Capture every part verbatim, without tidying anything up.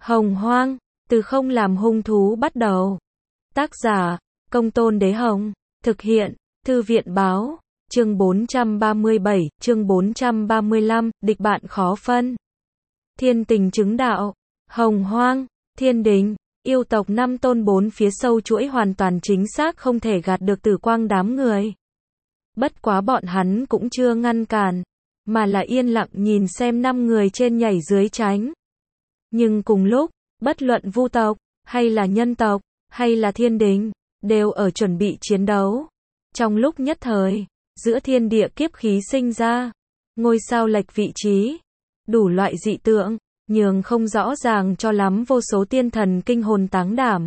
Hồng Hoang, từ không làm hung thú bắt đầu. Tác giả, Công Tôn Đế Hồng. Thực hiện, Thư viện Báo. Chương bốn trăm ba mươi bảy, chương bốn trăm ba mươi lăm, địch bạn khó phân. Thiên tình chứng đạo. Hồng Hoang, Thiên Đình, yêu tộc năm tôn bốn phía sâu chuỗi hoàn toàn chính xác không thể gạt được Tử Quang đám người. Bất quá bọn hắn cũng chưa ngăn cản, mà là yên lặng nhìn xem năm người trên nhảy dưới tránh. Nhưng cùng lúc, bất luận vu tộc, hay là nhân tộc, hay là thiên đình, đều ở chuẩn bị chiến đấu. Trong lúc nhất thời, giữa thiên địa kiếp khí sinh ra, ngôi sao lệch vị trí, đủ loại dị tượng, nhường không rõ ràng cho lắm vô số tiên thần kinh hồn táng đảm.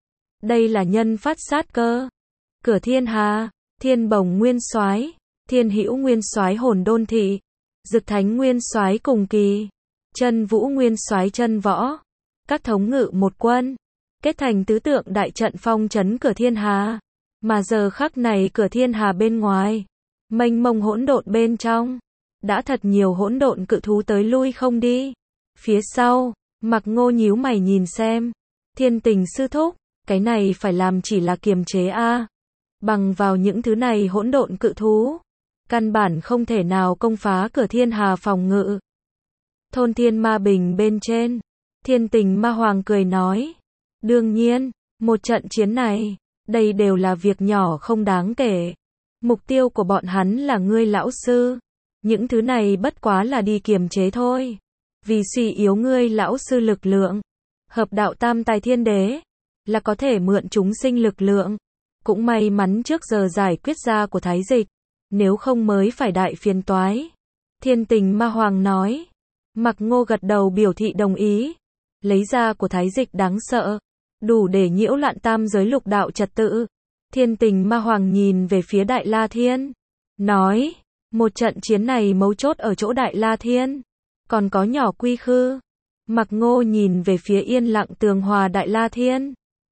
Đây là nhân phát sát cơ. Cửa thiên hà, Thiên Bồng Nguyên Soái, Thiên Hữu Nguyên Soái Hồn Đôn Thị, Dực Thánh Nguyên Soái Cùng Kỳ, Chân Vũ Nguyên Soái Chân Võ, các thống ngự một quân, kết thành tứ tượng đại trận phong trấn cửa thiên hà. Mà giờ khắc này cửa thiên hà bên ngoài, mênh mông hỗn độn bên trong, đã thật nhiều hỗn độn cự thú tới lui không đi. Phía sau, Mặc Ngô nhíu mày nhìn xem, Thiên Tình sư thúc, cái này phải làm chỉ là kiềm chế a. Bằng vào những thứ này hỗn độn cự thú, căn bản không thể nào công phá cửa thiên hà phòng ngự. Thôn Thiên Ma Bình bên trên, Thiên Tình Ma Hoàng cười nói, đương nhiên, một trận chiến này, đây đều là việc nhỏ không đáng kể. Mục tiêu của bọn hắn là ngươi lão sư, những thứ này bất quá là đi kiềm chế thôi. Vì suy yếu ngươi lão sư lực lượng, hợp đạo tam tài thiên đế, là có thể mượn chúng sinh lực lượng. Cũng may mắn trước giờ giải quyết ra của Thái Dịch, nếu không mới phải đại phiền toái. Thiên Tình Ma Hoàng nói. Mặc Ngô gật đầu biểu thị đồng ý. Lấy ra của Thái Dịch đáng sợ, đủ để nhiễu loạn tam giới lục đạo trật tự. Thiên Tình Ma Hoàng nhìn về phía Đại La Thiên, nói, một trận chiến này mấu chốt ở chỗ Đại La Thiên, còn có nhỏ Quy Khư. Mặc Ngô nhìn về phía yên lặng tường hòa Đại La Thiên,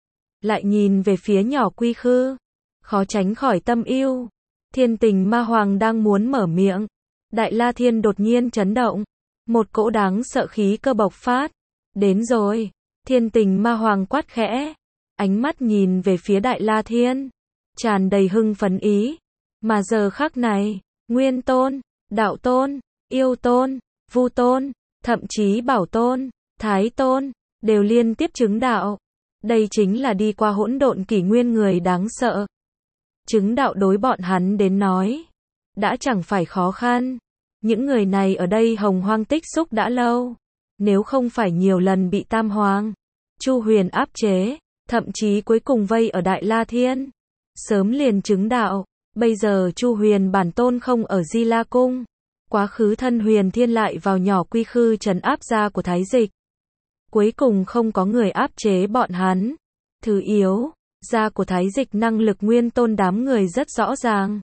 lại nhìn về phía nhỏ Quy Khư, khó tránh khỏi tâm ưu. Thiên Tình Ma Hoàng đang muốn mở miệng, Đại La Thiên đột nhiên chấn động, một cỗ đáng sợ khí cơ bộc phát. Đến rồi. Thiên Tình Ma Hoàng quát khẽ, ánh mắt nhìn về phía Đại La Thiên, tràn đầy hưng phấn ý. Mà giờ khắc này, Nguyên Tôn, Đạo Tôn, Yêu Tôn, Vu Tôn, thậm chí Bảo Tôn, Thái Tôn, đều liên tiếp chứng đạo. Đây chính là đi qua hỗn độn kỷ nguyên người đáng sợ. Chứng đạo đối bọn hắn đến nói, đã chẳng phải khó khăn. Những người này ở đây hồng hoang tích xúc đã lâu. Nếu không phải nhiều lần bị Tam Hoàng, Chu Huyền áp chế, thậm chí cuối cùng vây ở Đại La Thiên, sớm liền chứng đạo. Bây giờ Chu Huyền bản tôn không ở Di La Cung, quá khứ thân Huyền Thiên lại vào nhỏ Quy Khư trấn áp ra của Thái Dịch. Cuối cùng không có người áp chế bọn hắn. Thứ yếu, ra của Thái Dịch năng lực Nguyên Tôn đám người rất rõ ràng.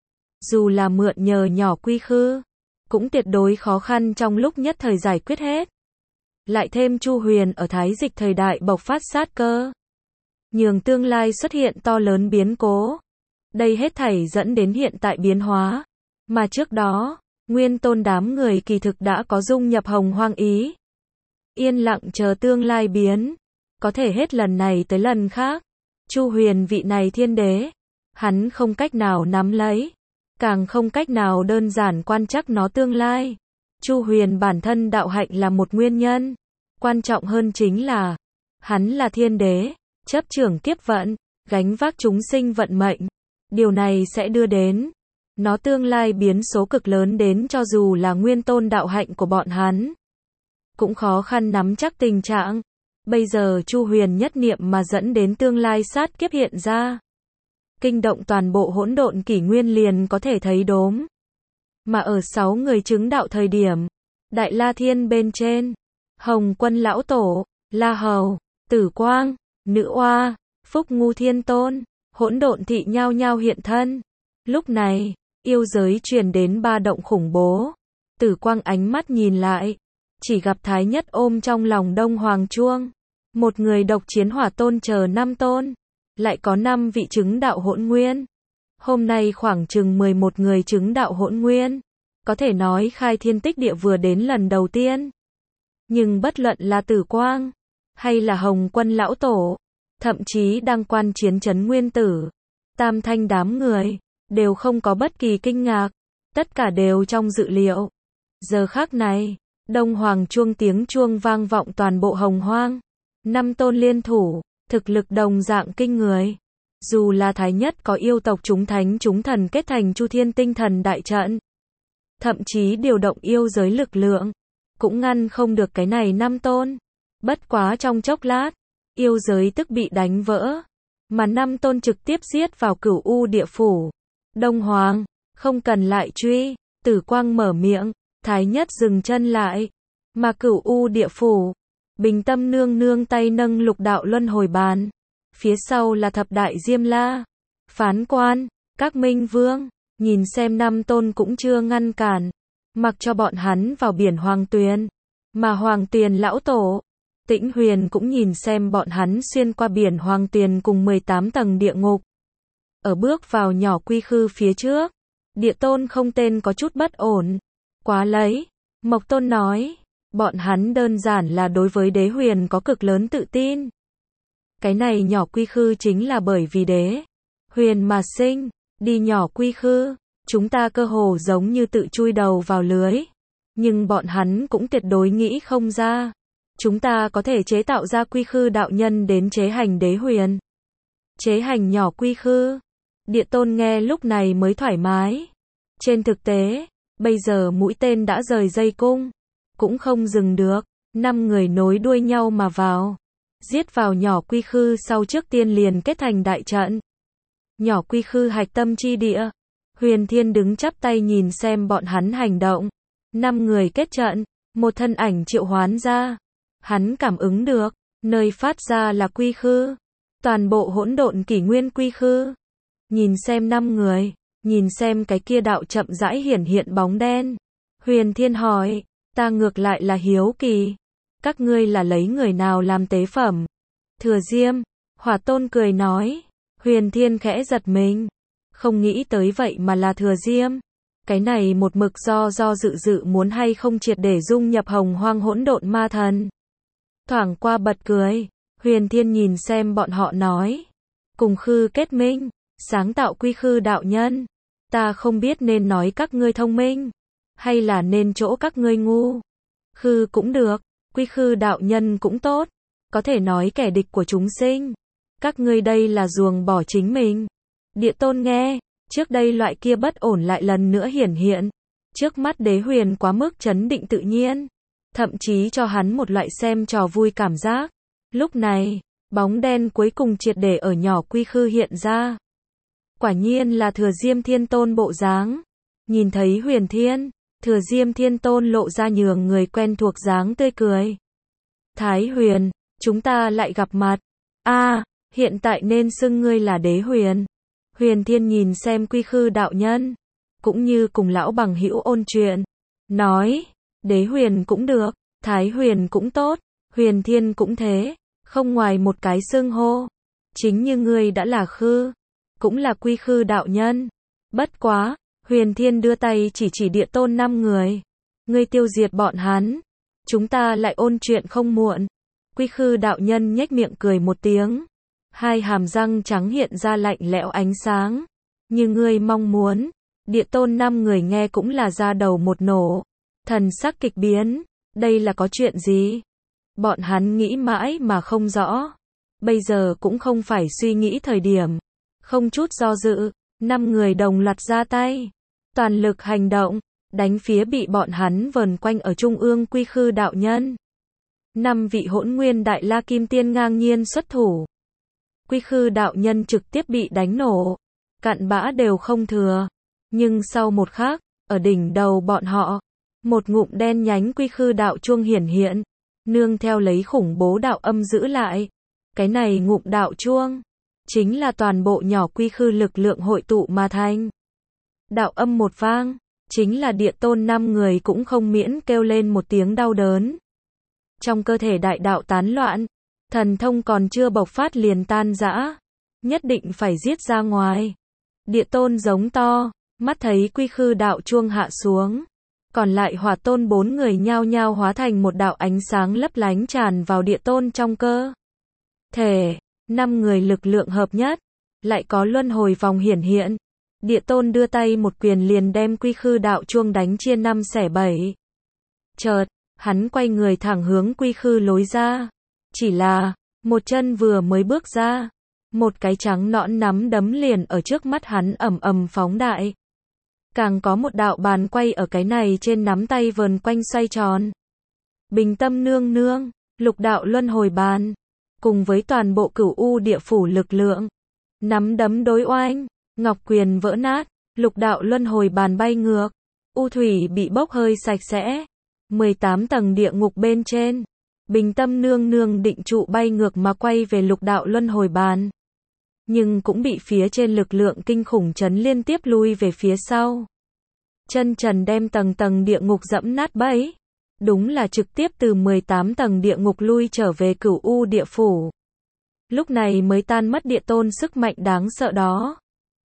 Dù là mượn nhờ nhỏ Quy Khư, cũng tuyệt đối khó khăn trong lúc nhất thời giải quyết hết. Lại thêm Chu Huyền ở Thái Dịch thời đại bộc phát sát cơ, nhường tương lai xuất hiện to lớn biến cố. Đây hết thảy dẫn đến hiện tại biến hóa. Mà trước đó, Nguyên Tôn đám người kỳ thực đã có dung nhập hồng hoang ý. Yên lặng chờ tương lai biến. Có thể hết lần này tới lần khác. Chu Huyền vị này thiên đế, hắn không cách nào nắm lấy, càng không cách nào đơn giản quan trắc nó tương lai. Chu Huyền bản thân đạo hạnh là một nguyên nhân. Quan trọng hơn chính là, hắn là thiên đế, chấp trưởng kiếp vận, gánh vác chúng sinh vận mệnh. Điều này sẽ đưa đến, nó tương lai biến số cực lớn đến cho dù là Nguyên Tôn đạo hạnh của bọn hắn. Cũng khó khăn nắm chắc tình trạng. Bây giờ Chu Huyền nhất niệm mà dẫn đến tương lai sát kiếp hiện ra. Kinh động toàn bộ hỗn độn kỷ nguyên liền có thể thấy đốm. Mà ở sáu người chứng đạo thời điểm, Đại La Thiên bên trên, Hồng Quân Lão Tổ, La Hầu, Tử Quang, Nữ Oa, Phúc Ngu Thiên Tôn, hỗn độn thị nhao nhao hiện thân. Lúc này, yêu giới truyền đến ba động khủng bố. Tử Quang ánh mắt nhìn lại, chỉ gặp Thái Nhất ôm trong lòng Đông Hoàng Chuông, một người độc chiến Hỏa Tôn chờ năm tôn, lại có năm vị chứng đạo hỗn nguyên. Hôm nay khoảng chừng mười một người chứng đạo hỗn nguyên, có thể nói khai thiên tích địa vừa đến lần đầu tiên. Nhưng bất luận là Tử Quang, hay là Hồng Quân lão tổ, thậm chí đang quan chiến Trấn Nguyên Tử, Tam Thanh đám người, đều không có bất kỳ kinh ngạc, tất cả đều trong dự liệu. Giờ khắc này, Đông Hoàng chuông tiếng chuông vang vọng toàn bộ Hồng Hoang, năm tôn liên thủ, thực lực đồng dạng kinh người. Dù là thái nhất có yêu tộc chúng thánh chúng thần kết thành Chu Thiên Tinh Thần đại trận, thậm chí điều động yêu giới lực lượng, cũng ngăn không được cái này năm tôn. Bất quá trong chốc lát, yêu giới tức bị đánh vỡ, mà năm tôn trực tiếp giết vào Cửu U địa phủ. Đông Hoàng, không cần lại truy, Tử Quang mở miệng, thái nhất dừng chân lại, mà Cửu U địa phủ, Bình Tâm nương nương tay nâng lục đạo luân hồi bàn, phía sau là thập đại Diêm La, Phán Quan, các minh vương, nhìn xem năm tôn cũng chưa ngăn cản, mặc cho bọn hắn vào biển Hoàng Tuyền, mà Hoàng Tuyền lão tổ, Tĩnh Huyền cũng nhìn xem bọn hắn xuyên qua biển Hoàng Tuyền cùng mười tám tầng địa ngục. Ở bước vào nhỏ quy khư phía trước, Địa Tôn không tên có chút bất ổn. Quá lấy, Mộc Tôn nói, bọn hắn đơn giản là đối với Đế Huyền có cực lớn tự tin. Cái này nhỏ quy khư chính là bởi vì Đế Huyền mà sinh, đi nhỏ quy khư, chúng ta cơ hồ giống như tự chui đầu vào lưới. Nhưng bọn hắn cũng tuyệt đối nghĩ không ra. Chúng ta có thể chế tạo ra quy khư đạo nhân đến chế hành Đế Huyền. Chế hành nhỏ quy khư. Địa Tôn nghe lúc này mới thoải mái. Trên thực tế, bây giờ mũi tên đã rời dây cung, cũng không dừng được, năm người nối đuôi nhau mà vào. Giết vào nhỏ quy khư sau trước tiên liền kết thành đại trận. Nhỏ quy khư hạch tâm chi địa. Huyền Thiên đứng chắp tay nhìn xem bọn hắn hành động. Năm người kết trận, một thân ảnh triệu hoán ra. Hắn cảm ứng được, nơi phát ra là quy khư. Toàn bộ hỗn độn kỷ nguyên quy khư. Nhìn xem năm người, nhìn xem cái kia đạo chậm rãi hiển hiện bóng đen. Huyền Thiên hỏi, ta ngược lại là hiếu kỳ. Các ngươi là lấy người nào làm tế phẩm? Thừa Diêm, Hỏa Tôn cười nói. Huyền Thiên khẽ giật mình. Không nghĩ tới vậy mà là Thừa Diêm. Cái này một mực do do dự dự muốn hay không triệt để dung nhập Hồng Hoang hỗn độn ma thần. Thoảng qua bật cười. Huyền Thiên nhìn xem bọn họ nói. Cùng khư kết minh, sáng tạo quy khư đạo nhân. Ta không biết nên nói các ngươi thông minh, hay là nên chỗ các ngươi ngu. Khư cũng được, quy khư đạo nhân cũng tốt. Có thể nói kẻ địch của chúng sinh. Các ngươi đây là ruồng bỏ chính mình. Địa Tôn nghe, trước đây loại kia bất ổn lại lần nữa hiển hiện. Trước mắt Đế Huyền quá mức trấn định tự nhiên. Thậm chí cho hắn một loại xem trò vui cảm giác. Lúc này, bóng đen cuối cùng triệt để ở nhỏ quy khư hiện ra. Quả nhiên là Thừa Diêm Thiên Tôn bộ dáng. Nhìn thấy Huyền Thiên, Thừa Diêm Thiên Tôn lộ ra nhường người quen thuộc dáng tươi cười. Thái Huyền, chúng ta lại gặp mặt. A, hiện tại nên xưng ngươi là Đế Huyền. Huyền Thiên nhìn xem quy khư đạo nhân, cũng như cùng lão bằng hữu ôn chuyện, nói, Đế Huyền cũng được, Thái Huyền cũng tốt, Huyền Thiên cũng thế, không ngoài một cái xưng hô. Chính như ngươi đã là khư, cũng là quy khư đạo nhân. Bất quá, Huyền Thiên đưa tay chỉ chỉ Địa Tôn năm người. Ngươi tiêu diệt bọn hắn, chúng ta lại ôn chuyện không muộn. Quy khư đạo nhân nhếch miệng cười một tiếng. Hai hàm răng trắng hiện ra lạnh lẽo ánh sáng. Như ngươi mong muốn. Địa Tôn năm người nghe cũng là ra đầu một nổ. Thần sắc kịch biến. Đây là có chuyện gì? Bọn hắn nghĩ mãi mà không rõ. Bây giờ cũng không phải suy nghĩ thời điểm. Không chút do dự, năm người đồng loạt ra tay. Toàn lực hành động, đánh phía bị bọn hắn vờn quanh ở trung ương quy khư đạo nhân. Năm vị hỗn nguyên đại la kim tiên ngang nhiên xuất thủ. Quy khư đạo nhân trực tiếp bị đánh nổ. Cặn bã đều không thừa. Nhưng sau một khắc, ở đỉnh đầu bọn họ, một ngụm đen nhánh quy khư đạo chuông hiển hiện. Nương theo lấy khủng bố đạo âm giữ lại. Cái này ngụm đạo chuông, chính là toàn bộ nhỏ quy khư lực lượng hội tụ mà thành. Đạo âm một vang, chính là Địa Tôn năm người cũng không miễn kêu lên một tiếng đau đớn. Trong cơ thể đại đạo tán loạn, thần thông còn chưa bộc phát liền tan rã, nhất định phải giết ra ngoài. Địa Tôn giống to, mắt thấy quy khư đạo chuông hạ xuống, Còn lại hỏa tôn bốn người nhao nhao hóa thành một đạo ánh sáng lấp lánh tràn vào địa tôn trong cơ thể. Năm người lực lượng hợp nhất, lại có luân hồi vòng hiển hiện. Địa tôn đưa tay một quyền liền đem quy khư đạo chuông đánh chia năm xẻ bảy. Chợt, hắn quay người thẳng hướng quy khư lối ra. Chỉ là, một chân vừa mới bước ra, một cái trắng nõn nắm đấm liền ở trước mắt hắn ầm ầm phóng đại. Càng có một đạo bàn quay ở cái này trên nắm tay vờn quanh xoay tròn. Bình tâm nương nương, lục đạo luân hồi bàn, cùng với toàn bộ cửu u địa phủ lực lượng. Nắm đấm đối oanh, ngọc quyền vỡ nát, lục đạo luân hồi bàn bay ngược, u thủy bị bốc hơi sạch sẽ. mười tám tầng địa ngục bên trên, bình tâm nương nương định trụ bay ngược mà quay về lục đạo luân hồi bàn. Nhưng cũng bị phía trên lực lượng kinh khủng chấn liên tiếp lui về phía sau. Chân trần đem tầng tầng địa ngục dẫm nát bẫy. Đúng là trực tiếp từ mười tám tầng địa ngục lui trở về cửu u địa phủ. Lúc này mới tan mất địa tôn sức mạnh đáng sợ đó.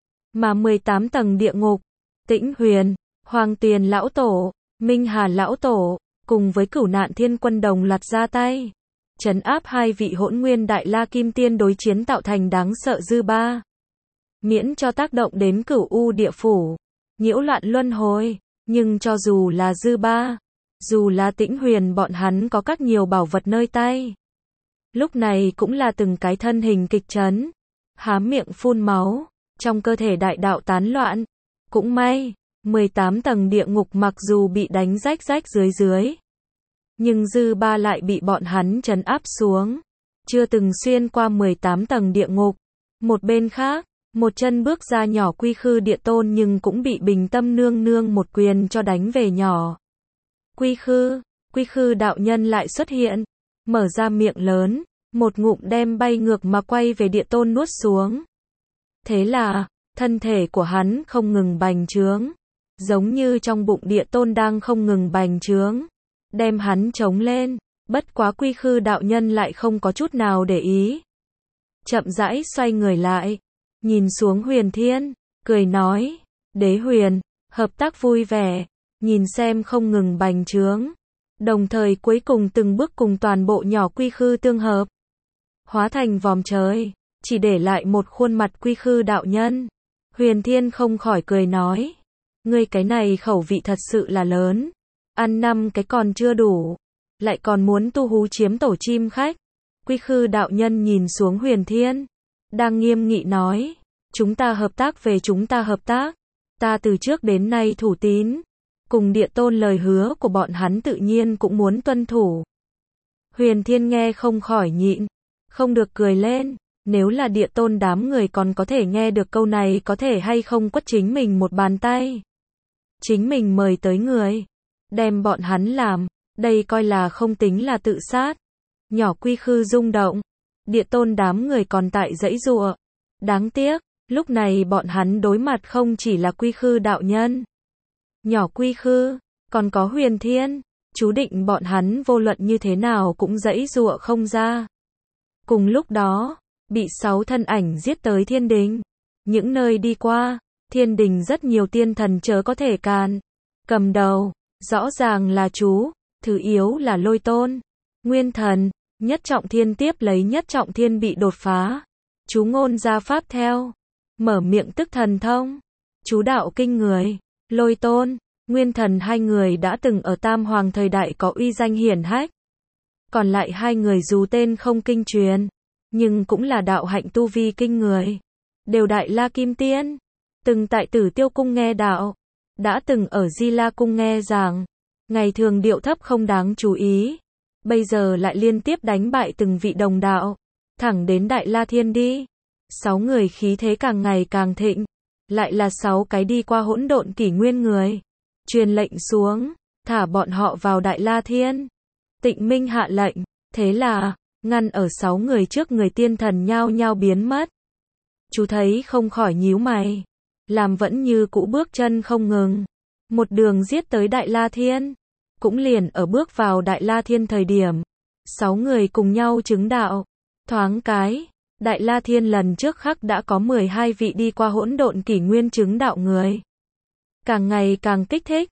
Mà mười tám tầng địa ngục, Tĩnh Huyền, Hoàng Tuyền lão tổ, Minh Hà lão tổ, cùng với Cửu Nạn Thiên Quân đồng loạt ra tay, trấn áp hai vị hỗn nguyên đại la kim tiên đối chiến tạo thành đáng sợ dư ba. Miễn cho tác động đến cửu u địa phủ, nhiễu loạn luân hồi, nhưng cho dù là dư ba, dù là Tĩnh Huyền bọn hắn có các nhiều bảo vật nơi tay, lúc này cũng là từng cái thân hình kịch chấn, há miệng phun máu, trong cơ thể đại đạo tán loạn. Cũng may, mười tám tầng địa ngục mặc dù bị đánh rách rách dưới dưới, nhưng dư ba lại bị bọn hắn trấn áp xuống, chưa từng xuyên qua mười tám tầng địa ngục. Một bên khác, một chân bước ra nhỏ quy khư địa tôn nhưng cũng bị bình tâm nương nương một quyền cho đánh về nhỏ. Quy khư, quy khư đạo nhân lại xuất hiện, mở ra miệng lớn, một ngụm đem bay ngược mà quay về địa tôn nuốt xuống. Thế là, thân thể của hắn không ngừng bành trướng, giống như trong bụng địa tôn đang không ngừng bành trướng, đem hắn chống lên. Bất quá quy khư đạo nhân lại không có chút nào để ý. Chậm rãi xoay người lại, nhìn xuống Huyền Thiên, cười nói, Đế Huyền, hợp tác vui vẻ, nhìn xem không ngừng bành trướng, đồng thời cuối cùng từng bước cùng toàn bộ nhỏ quy khư tương hợp, hóa thành vòm trời, chỉ để lại một khuôn mặt quy khư đạo nhân. Huyền Thiên không khỏi cười nói, ngươi cái này khẩu vị thật sự là lớn, ăn năm cái còn chưa đủ, lại còn muốn tu hú chiếm tổ chim khách. Quy khư đạo nhân nhìn xuống Huyền Thiên, đang nghiêm nghị nói, chúng ta hợp tác về chúng ta hợp tác, ta từ trước đến nay thủ tín, cùng địa tôn lời hứa của bọn hắn tự nhiên cũng muốn tuân thủ. Huyền Thiên nghe không khỏi nhịn, không được cười lên, nếu là địa tôn đám người còn có thể nghe được câu này có thể hay không quất chính mình một bàn tay. Chính mình mời tới người, đem bọn hắn làm, đây coi là không tính là tự sát. Nhỏ quy khư rung động, địa tôn đám người còn tại giãy giụa. Đáng tiếc, lúc này bọn hắn đối mặt không chỉ là quy khư đạo nhân, nhỏ quy khư, còn có Huyền Thiên, chú định bọn hắn vô luận như thế nào cũng giãy giụa không ra. Cùng lúc đó, bị sáu thân ảnh giết tới thiên đình. Những nơi đi qua, thiên đình rất nhiều tiên thần chớ có thể càn. Cầm đầu, rõ ràng là chú, thứ yếu là Lôi Tôn, Nguyên Thần, Nhất Trọng Thiên tiếp lấy Nhất Trọng Thiên bị đột phá. Chú ngôn ra pháp theo, mở miệng tức thần thông, chú đạo kinh người. Lôi Tôn, Nguyên Thần hai người đã từng ở Tam Hoàng thời đại có uy danh hiển hách. Còn lại hai người dù tên không kinh truyền, nhưng cũng là đạo hạnh tu vi kinh người. Đều đại la kim tiên, từng tại Tử Tiêu cung nghe đạo, đã từng ở Di La cung nghe giảng, ngày thường điệu thấp không đáng chú ý, bây giờ lại liên tiếp đánh bại từng vị đồng đạo, thẳng đến Đại La Thiên đi. Sáu người khí thế càng ngày càng thịnh, lại là sáu cái đi qua hỗn độn kỷ nguyên người. Truyền lệnh xuống, thả bọn họ vào Đại La Thiên. Tịnh Minh hạ lệnh, thế là, ngăn ở sáu người trước người tiên thần nhao nhao biến mất. Chú thấy không khỏi nhíu mày, làm vẫn như cũ bước chân không ngừng, một đường giết tới Đại La Thiên. Cũng liền ở bước vào Đại La Thiên thời điểm, sáu người cùng nhau chứng đạo. Thoáng cái, Đại La Thiên lần trước khắc đã có mười hai vị đi qua hỗn độn kỷ nguyên chứng đạo người. Càng ngày càng kích thích,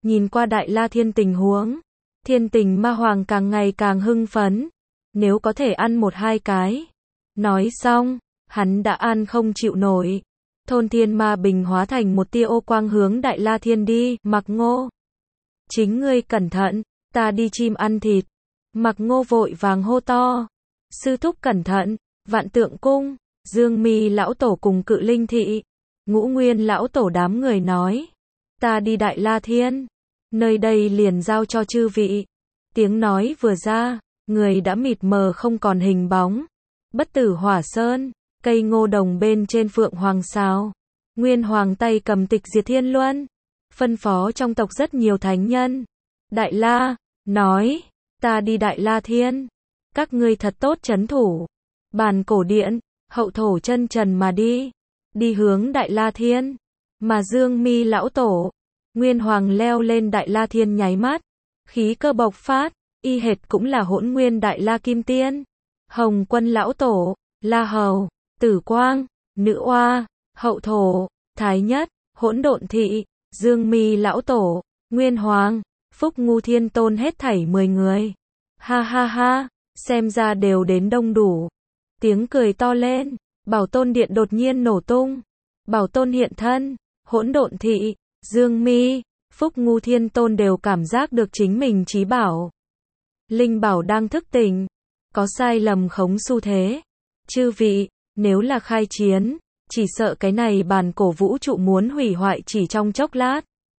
Nhìn qua Đại La Thiên tình huống, Thiên Tình Ma Hoàng càng ngày càng hưng phấn. Nếu có thể ăn một hai cái. Nói xong, hắn đã ăn không chịu nổi. Thôn Thiên Ma Bình hóa thành một tia ô quang hướng Đại La Thiên đi. Mặc Ngô, chính ngươi cẩn thận, ta đi chim ăn thịt. Mặc Ngô vội vàng hô to. Sư thúc cẩn thận. Vạn Tượng Cung, Dương Mi lão tổ cùng Cự Linh thị, Ngũ Nguyên lão tổ đám người nói. Ta đi Đại La Thiên. Nơi đây liền giao cho chư vị. Tiếng nói vừa ra, người đã mịt mờ không còn hình bóng. Bất Tử Hỏa Sơn, cây ngô đồng bên trên Phượng Hoàng Sao. Nguyên Hoàng tay cầm tịch diệt thiên luân. Phân phó trong tộc rất nhiều thánh nhân. Đại La, nói, ta đi Đại La Thiên. Các ngươi thật tốt trấn thủ. Bàn cổ điện, hậu thổ chân trần mà đi. Đi hướng Đại La Thiên. Mà Dương Mi lão tổ, Nguyên Hoàng leo lên Đại La Thiên nháy mắt. Khí cơ bộc phát, y hệt cũng là hỗn nguyên Đại La Kim Tiên. Hồng Quân lão tổ, La Hầu, Tử Quang, Nữ Oa, Hậu Thổ, Thái Nhất, Hỗn Độn Thị, Dương Mi lão tổ, Nguyên Hoàng, Phúc Ngu Thiên Tôn hết thảy mười người. Ha ha ha, xem ra đều đến đông đủ. Tiếng cười to lên, Bảo Tôn Điện đột nhiên nổ tung. Bảo Tôn hiện thân, Hỗn Độn Thị, Dương Mi, Phúc Ngu Thiên Tôn đều cảm giác được chính mình chí bảo. Linh bảo đang thức tỉnh, có sai lầm khống xu thế. Chư vị, nếu là khai chiến, chỉ sợ cái này bàn cổ vũ trụ muốn hủy hoại chỉ trong chốc lát.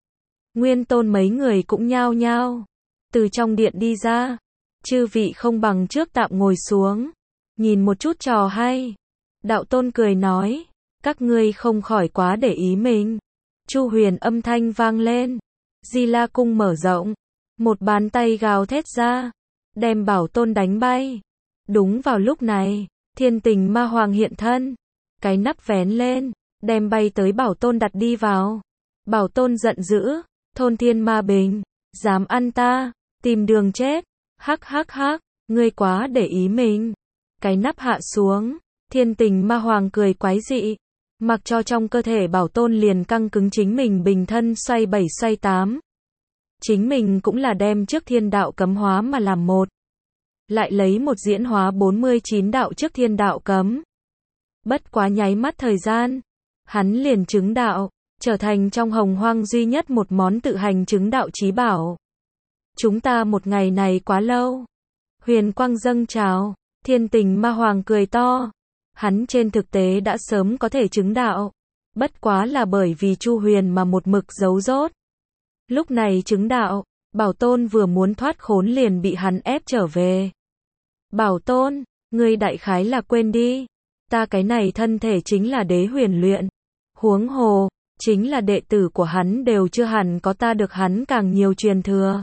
Nguyên Tôn mấy người cũng nhao nhao từ trong điện đi ra. Chư vị không bằng trước tạm ngồi xuống, nhìn một chút trò hay. Đạo Tôn cười nói, các ngươi không khỏi quá để ý mình. Chu Huyền âm thanh vang lên, Di La cung mở rộng, một bàn tay gào thét ra, đem Bảo Tôn đánh bay. Đúng vào lúc này, Thiên Tình Ma Hoàng hiện thân, cái nắp vén lên, đem bay tới Bảo Tôn đặt đi vào. Bảo Tôn giận dữ, Thôn Thiên Ma Bình, dám ăn ta, tìm đường chết. Hắc hắc hắc, ngươi quá để ý mình. Cái nắp hạ xuống, Thiên Tình Ma Hoàng cười quái dị, mặc cho trong cơ thể Bảo Tôn liền căng cứng chính mình bình thân xoay bảy xoay tám. Chính mình cũng là đem trước thiên đạo cấm hóa mà làm một. Lại lấy một diễn hóa bốn mươi chín đạo trước thiên đạo cấm. Bất quá nháy mắt thời gian, hắn liền chứng đạo, trở thành trong hồng hoang duy nhất một món tự hành chứng đạo chí bảo. Chúng ta một ngày này quá lâu. Huyền quang dâng trào, Thiên Tình Ma Hoàng cười to. Hắn trên thực tế đã sớm có thể chứng đạo, bất quá là bởi vì Chu Huyền mà một mực giấu rốt. Lúc này chứng đạo, Bảo Tôn vừa muốn thoát khốn liền bị hắn ép trở về. Bảo Tôn, ngươi đại khái là quên đi, ta cái này thân thể chính là đế huyền luyện. Huống hồ, chính là đệ tử của hắn đều chưa hẳn có ta được hắn càng nhiều truyền thừa.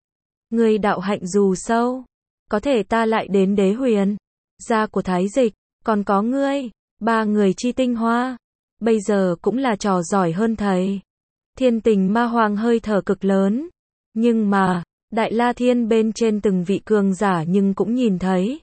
Ngươi đạo hạnh dù sâu, có thể ta lại đến đế huyền, gia của Thái Dịch, còn có ngươi, ba người chi tinh hoa, bây giờ cũng là trò giỏi hơn thầy. Thiên Tình Ma Hoàng hơi thở cực lớn, nhưng mà, Đại La Thiên bên trên từng vị cường giả nhưng cũng nhìn thấy.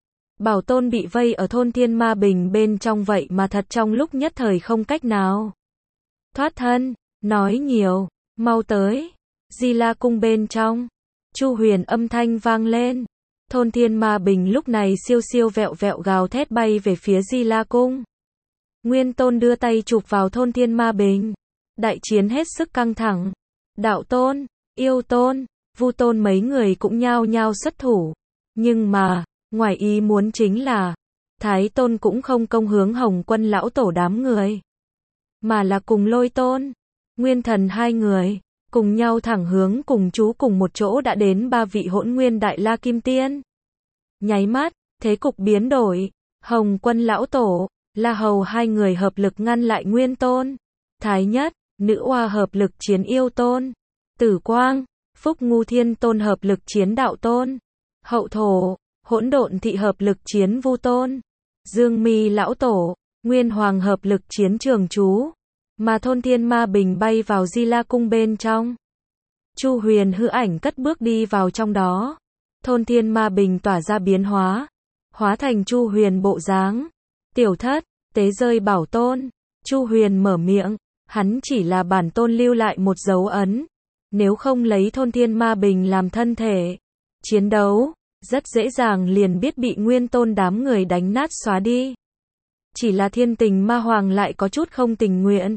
Bảo Tôn bị vây ở Thôn Thiên Ma Bình bên trong vậy mà thật trong lúc nhất thời không cách nào thoát thân. Nói nhiều, mau tới. Di La cung bên trong, Chu Huyền âm thanh vang lên. Thôn Thiên Ma Bình lúc này siêu siêu vẹo vẹo gào thét bay về phía Di La cung. Nguyên Tôn đưa tay chụp vào Thôn Thiên Ma Bình. Đại chiến hết sức căng thẳng. Đạo Tôn, Yêu Tôn, Vu Tôn mấy người cũng nhao nhao xuất thủ. Nhưng mà, ngoài ý muốn chính là, Thái Tôn cũng không công hướng Hồng Quân lão tổ đám người, mà là cùng Lôi Tôn, Nguyên Thần hai người, cùng nhau thẳng hướng cùng chú cùng một chỗ đã đến ba vị hỗn nguyên Đại La Kim Tiên. Nháy mắt, thế cục biến đổi, Hồng Quân lão tổ, La Hầu hai người hợp lực ngăn lại Nguyên Tôn, Thái Nhất, Nữ Oa hợp lực chiến Yêu Tôn, Tử Quang, Phúc Ngu Thiên Tôn hợp lực chiến Đạo Tôn, Hậu Thổ, Hỗn Độn Thị hợp lực chiến Vu Tôn, Dương Mi lão tổ, Nguyên Hoàng hợp lực chiến Trường Chú, mà Thôn Thiên Ma Bình bay vào Di La cung bên trong. Chu Huyền hư ảnh cất bước đi vào trong đó. Thôn Thiên Ma Bình tỏa ra biến hóa, hóa thành Chu Huyền bộ dáng. Tiểu Thất, tế rơi Bảo Tôn. Chu Huyền mở miệng, hắn chỉ là bản tôn lưu lại một dấu ấn. nếu không lấy thôn thiên ma bình làm thân thể, chiến đấu, rất dễ dàng liền biết bị nguyên tôn đám người đánh nát xóa đi. Chỉ là thiên tình ma hoàng lại có chút không tình nguyện.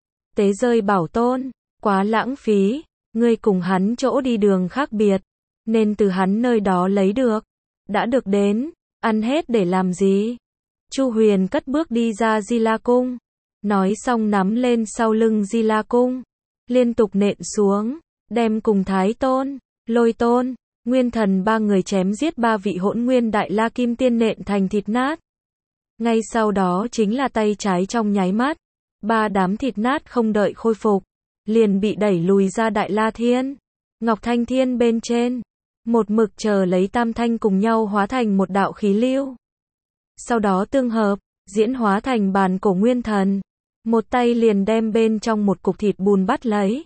Tế rơi bảo tôn, quá lãng phí, ngươi cùng hắn chỗ đi đường khác biệt, nên từ hắn nơi đó lấy được. Đã được đến, ăn hết để làm gì? Chu Huyền cất bước đi ra Di La Cung, nói xong nắm lên sau lưng Di La Cung, liên tục nện xuống, đem cùng Thái Tôn, Lôi Tôn, Nguyên Thần ba người chém giết ba vị hỗn nguyên đại la kim tiên nện thành thịt nát. Ngay sau đó chính là tay trái trong nháy mắt, ba đám thịt nát không đợi khôi phục, liền bị đẩy lùi ra Đại La Thiên. Ngọc Thanh Thiên bên trên, một mực chờ lấy tam thanh cùng nhau hóa thành một đạo khí lưu. Sau đó tương hợp, diễn hóa thành bàn cổ nguyên thần, một tay liền đem bên trong một cục thịt bùn bắt lấy.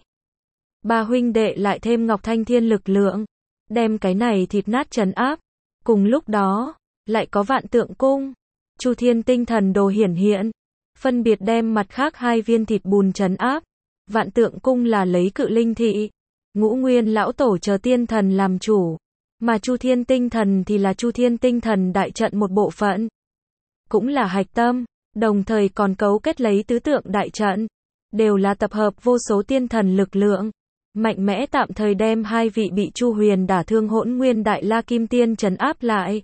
Ba huynh đệ lại thêm Ngọc Thanh Thiên lực lượng, đem cái này thịt nát trấn áp. Cùng lúc đó, lại có Vạn Tượng Cung, Chu Thiên tinh thần đồ hiển hiện, phân biệt đem mặt khác hai viên thịt bùn trấn áp. Vạn Tượng Cung là lấy Cự Linh Thị, Ngũ Nguyên lão tổ chờ tiên thần làm chủ, mà Chu Thiên tinh thần thì là Chu Thiên tinh thần đại trận một bộ phận, cũng là hạch tâm, đồng thời còn cấu kết lấy tứ tượng đại trận, đều là tập hợp vô số tiên thần lực lượng, mạnh mẽ tạm thời đem hai vị bị Chu Huyền đả thương hỗn nguyên đại la kim tiên trấn áp lại.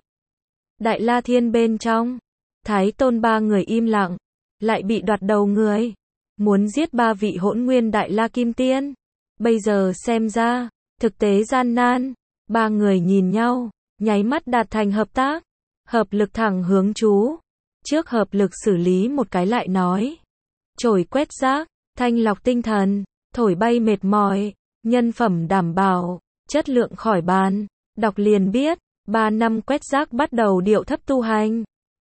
Đại La Thiên bên trong, Thái Tôn ba người im lặng, lại bị đoạt đầu người, muốn giết ba vị hỗn nguyên đại la kim tiên. Bây giờ xem ra, thực tế gian nan, ba người nhìn nhau, nháy mắt đạt thành hợp tác, hợp lực thẳng hướng chú. Trước hợp lực xử lý một cái lại nói. Chổi quét rác, thanh lọc tinh thần, thổi bay mệt mỏi, nhân phẩm đảm bảo, chất lượng khỏi bàn. Đọc liền biết, ba năm quét rác bắt đầu điệu thấp tu hành.